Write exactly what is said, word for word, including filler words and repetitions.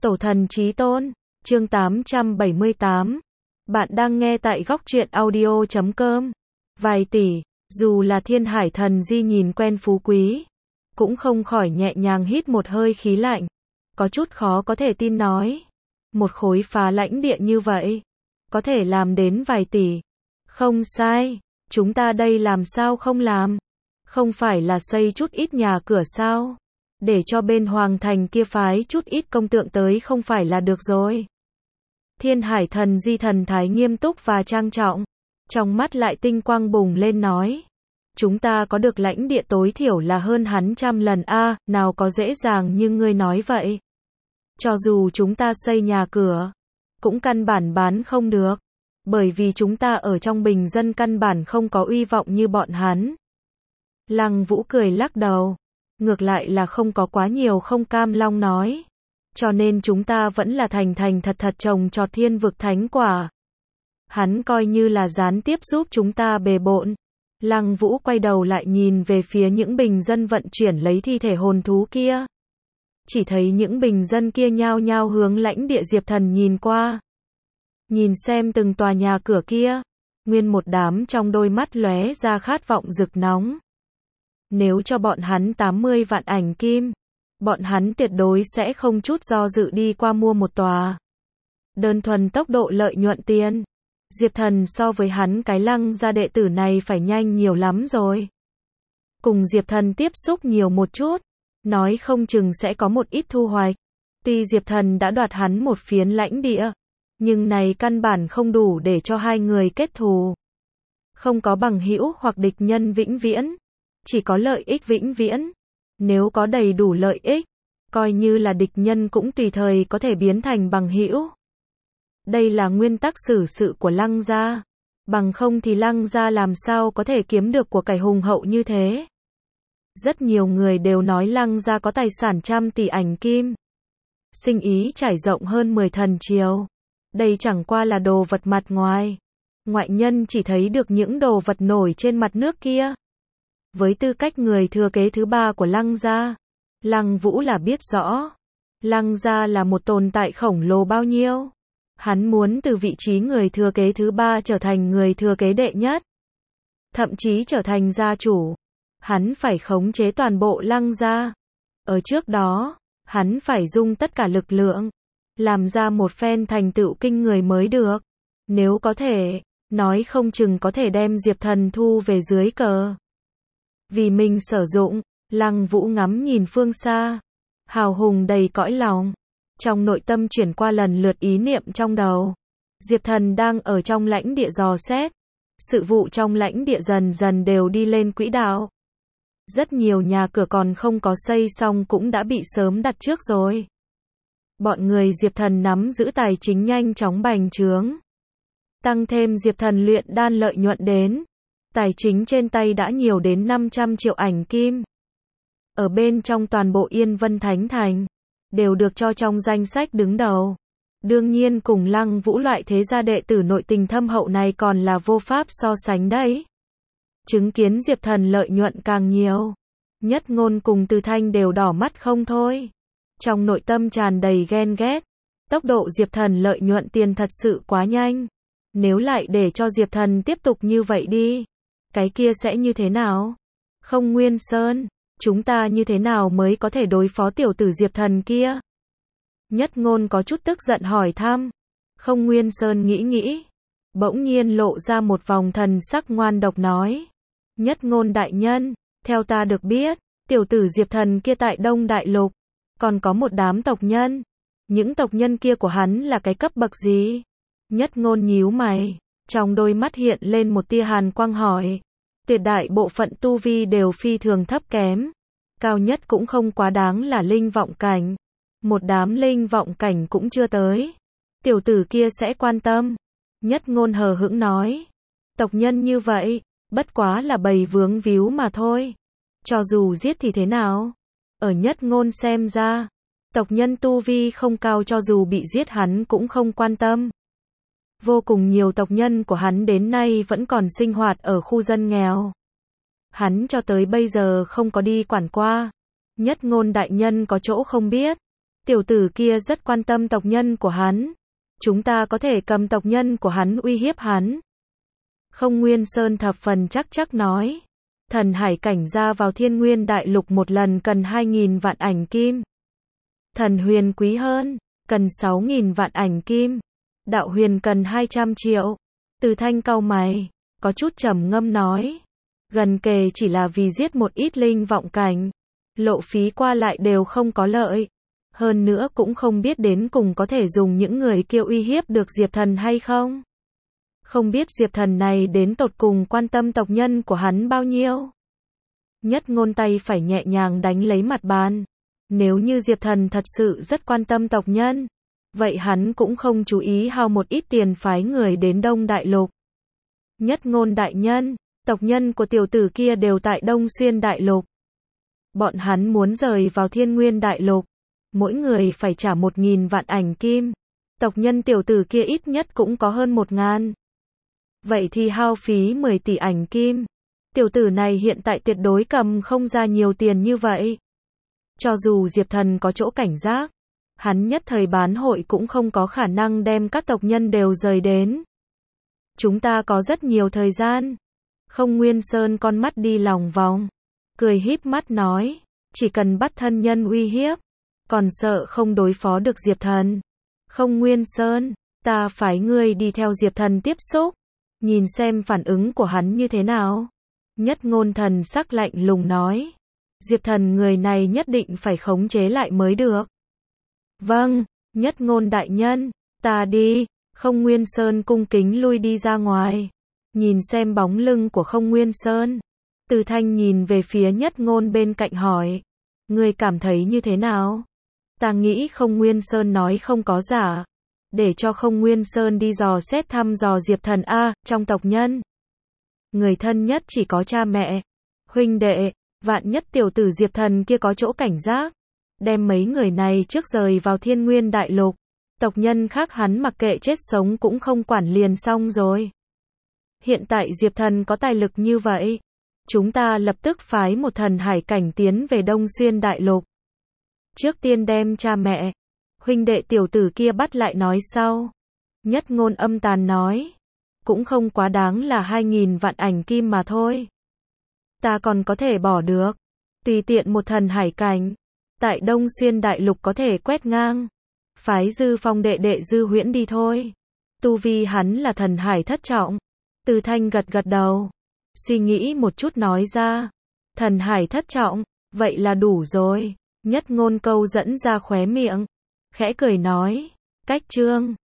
Tổ thần chí tôn, chương tám trăm bảy mươi tám. Bạn đang nghe tại góc truyện audio chấm com. Vài tỷ, dù là Thiên Hải Thần Di nhìn quen phú quý, cũng không khỏi nhẹ nhàng hít một hơi khí lạnh. Có chút khó có thể tin nói. Một khối phá lãnh địa như vậy, có thể làm đến vài tỷ. Không sai, chúng ta đây làm sao không làm? Không phải là xây chút ít nhà cửa sao? Để cho bên hoàng thành kia phái chút ít công tượng tới không phải là được rồi. Thiên Hải Thần Di thần thái nghiêm túc và trang trọng, trong mắt lại tinh quang bùng lên nói. Chúng ta có được lãnh địa tối thiểu là hơn hắn trăm lần a, à, nào có dễ dàng như ngươi nói vậy. Cho dù chúng ta xây nhà cửa, cũng căn bản bán không được, bởi vì chúng ta ở trong bình dân căn bản không có uy vọng như bọn hắn. Lăng Vũ cười lắc đầu, ngược lại là không có quá nhiều không cam long nói. Cho nên chúng ta vẫn là thành thành thật thật trồng trọt thiên vực thánh quả. Hắn coi như là gián tiếp giúp chúng ta bề bộn. Lăng Vũ quay đầu lại nhìn về phía những bình dân vận chuyển lấy thi thể hồn thú kia. Chỉ thấy những bình dân kia nhao nhao hướng lãnh địa Diệp Thần nhìn qua. Nhìn xem từng tòa nhà cửa kia, nguyên một đám trong đôi mắt lóe ra khát vọng rực nóng. Nếu cho bọn hắn tám mươi vạn ảnh kim, bọn hắn tuyệt đối sẽ không chút do dự đi qua mua một tòa. Đơn thuần tốc độ lợi nhuận tiền, Diệp Thần so với hắn cái Lăng gia đệ tử này phải nhanh nhiều lắm rồi. Cùng Diệp Thần tiếp xúc nhiều một chút, nói không chừng sẽ có một ít thu hoạch. Tuy Diệp Thần đã đoạt hắn một phiến lãnh địa, nhưng này căn bản không đủ để cho hai người kết thù. Không có bằng hữu hoặc địch nhân vĩnh viễn, chỉ có lợi ích vĩnh viễn. Nếu có đầy đủ lợi ích, coi như là địch nhân cũng tùy thời có thể biến thành bằng hữu. Đây là nguyên tắc xử sự của Lăng gia, bằng không thì Lăng gia làm sao có thể kiếm được của cải hùng hậu như thế. Rất nhiều người đều nói Lăng gia có tài sản trăm tỷ ảnh kim. Sinh ý trải rộng hơn mười thần triều. Đây chẳng qua là đồ vật mặt ngoài. Ngoại nhân chỉ thấy được những đồ vật nổi trên mặt nước kia. Với tư cách người thừa kế thứ ba của Lăng gia, Lăng Vũ là biết rõ. Lăng gia là một tồn tại khổng lồ bao nhiêu. Hắn muốn từ vị trí người thừa kế thứ ba trở thành người thừa kế đệ nhất. Thậm chí trở thành gia chủ. Hắn phải khống chế toàn bộ Lăng gia. Ở trước đó, hắn phải dùng tất cả lực lượng, làm ra một phen thành tựu kinh người mới được. Nếu có thể, nói không chừng có thể đem Diệp Thần thu về dưới cờ. Vì mình sử dụng, Lăng Vũ ngắm nhìn phương xa, hào hùng đầy cõi lòng. Trong nội tâm chuyển qua lần lượt ý niệm trong đầu. Diệp Thần đang ở trong lãnh địa dò xét. Sự vụ trong lãnh địa dần dần đều đi lên quỹ đạo. Rất nhiều nhà cửa còn không có xây xong cũng đã bị sớm đặt trước rồi. Bọn người Diệp Thần nắm giữ tài chính nhanh chóng bành trướng. Tăng thêm Diệp Thần luyện đan lợi nhuận đến. Tài chính trên tay đã nhiều đến năm trăm triệu ảnh kim. Ở bên trong toàn bộ Yên Vân Thánh Thành, đều được cho trong danh sách đứng đầu. Đương nhiên cùng Lăng Vũ loại thế gia đệ tử nội tình thâm hậu này còn là vô pháp so sánh đấy. Chứng kiến Diệp Thần lợi nhuận càng nhiều, Nhất Ngôn cùng Từ Thanh đều đỏ mắt không thôi. Trong nội tâm tràn đầy ghen ghét. Tốc độ Diệp Thần lợi nhuận tiền thật sự quá nhanh. Nếu lại để cho Diệp Thần tiếp tục như vậy đi, cái kia sẽ như thế nào? Không Nguyên Sơn, chúng ta như thế nào mới có thể đối phó tiểu tử Diệp Thần kia? Nhất Ngôn có chút tức giận hỏi thăm. Không Nguyên Sơn nghĩ nghĩ, bỗng nhiên lộ ra một vòng thần sắc ngoan độc nói. Nhất Ngôn đại nhân, theo ta được biết, tiểu tử Diệp Thần kia tại Đông Đại Lục, còn có một đám tộc nhân. Những tộc nhân kia của hắn là cái cấp bậc gì? Nhất Ngôn nhíu mày, trong đôi mắt hiện lên một tia hàn quang hỏi. Tuyệt đại bộ phận tu vi đều phi thường thấp kém. Cao nhất cũng không quá đáng là linh vọng cảnh. Một đám linh vọng cảnh cũng chưa tới. Tiểu tử kia sẽ quan tâm. Nhất Ngôn hờ hững nói. Tộc nhân như vậy, bất quá là bầy vướng víu mà thôi. Cho dù giết thì thế nào? Ở Nhất Ngôn xem ra, tộc nhân tu vi không cao cho dù bị giết hắn cũng không quan tâm. Vô cùng nhiều tộc nhân của hắn đến nay vẫn còn sinh hoạt ở khu dân nghèo. Hắn cho tới bây giờ không có đi quản qua. Nhất Ngôn đại nhân có chỗ không biết. Tiểu tử kia rất quan tâm tộc nhân của hắn. Chúng ta có thể cầm tộc nhân của hắn uy hiếp hắn. Không Nguyên Sơn thập phần chắc chắc nói. Thần hải cảnh ra vào Thiên Nguyên Đại Lục một lần cần hai nghìn vạn ảnh kim. Thần huyền quý hơn, cần sáu nghìn vạn ảnh kim. Đạo huyền cần hai trăm triệu. Từ Thanh cau mày, có chút trầm ngâm nói. Gần kề chỉ là vì giết một ít linh vọng cảnh. Lộ phí qua lại đều không có lợi. Hơn nữa cũng không biết đến cùng có thể dùng những người kia uy hiếp được Diệp Thần hay không. Không biết Diệp Thần này đến tột cùng quan tâm tộc nhân của hắn bao nhiêu. Nhất Ngôn tay phải nhẹ nhàng đánh lấy mặt bàn. Nếu như Diệp Thần thật sự rất quan tâm tộc nhân, vậy hắn cũng không chú ý hao một ít tiền phái người đến Đông Đại Lục. Nhất Ngôn đại nhân, tộc nhân của tiểu tử kia đều tại Đông Xuyên Đại Lục. Bọn hắn muốn rời vào Thiên Nguyên Đại Lục. Mỗi người phải trả một nghìn vạn ảnh kim. Tộc nhân tiểu tử kia ít nhất cũng có hơn một ngàn. Vậy thì hao phí mười tỷ ảnh kim. Tiểu tử này hiện tại tuyệt đối cầm không ra nhiều tiền như vậy. Cho dù Diệp Thần có chỗ cảnh giác, hắn nhất thời bán hội cũng không có khả năng đem các tộc nhân đều rời đến. Chúng ta có rất nhiều thời gian. Không Nguyên Sơn con mắt đi lòng vòng, cười híp mắt nói, chỉ cần bắt thân nhân uy hiếp, còn sợ không đối phó được Diệp Thần. Không Nguyên Sơn, ta phái ngươi đi theo Diệp Thần tiếp xúc, nhìn xem phản ứng của hắn như thế nào. Nhất Ngôn thần sắc lạnh lùng nói, Diệp Thần người này nhất định phải khống chế lại mới được. Vâng, Nhất Ngôn đại nhân, ta đi. Không Nguyên Sơn cung kính lui đi ra ngoài. Nhìn xem bóng lưng của Không Nguyên Sơn, Từ Thanh nhìn về phía Nhất Ngôn bên cạnh hỏi, ngươi cảm thấy như thế nào? Ta nghĩ Không Nguyên Sơn nói không có giả. Để cho Không Nguyên Sơn đi dò xét thăm dò Diệp Thần a, trong tộc nhân. Người thân nhất chỉ có cha mẹ, huynh đệ, vạn nhất tiểu tử Diệp Thần kia có chỗ cảnh giác, đem mấy người này trước rời vào Thiên Nguyên Đại Lục. Tộc nhân khác hắn mặc kệ chết sống cũng không quản liền xong rồi. Hiện tại Diệp Thần có tài lực như vậy, chúng ta lập tức phái một thần hải cảnh tiến về Đông Xuyên Đại Lục. Trước tiên đem cha mẹ, huynh đệ tiểu tử kia bắt lại nói sau. Nhất Ngôn âm tàn nói, cũng không quá đáng là hai nghìn vạn ảnh kim mà thôi. Ta còn có thể bỏ được, tùy tiện một thần hải cảnh, tại Đông Xuyên Đại Lục có thể quét ngang. Phái Dư Phong đệ đệ Dư Huyễn đi thôi. Tu vi hắn là thần hải thất trọng. Từ Thanh gật gật đầu, suy nghĩ một chút nói ra, thần hải thất trọng, vậy là đủ rồi. Nhất Ngôn câu dẫn ra khóe miệng, khẽ cười nói, cách chương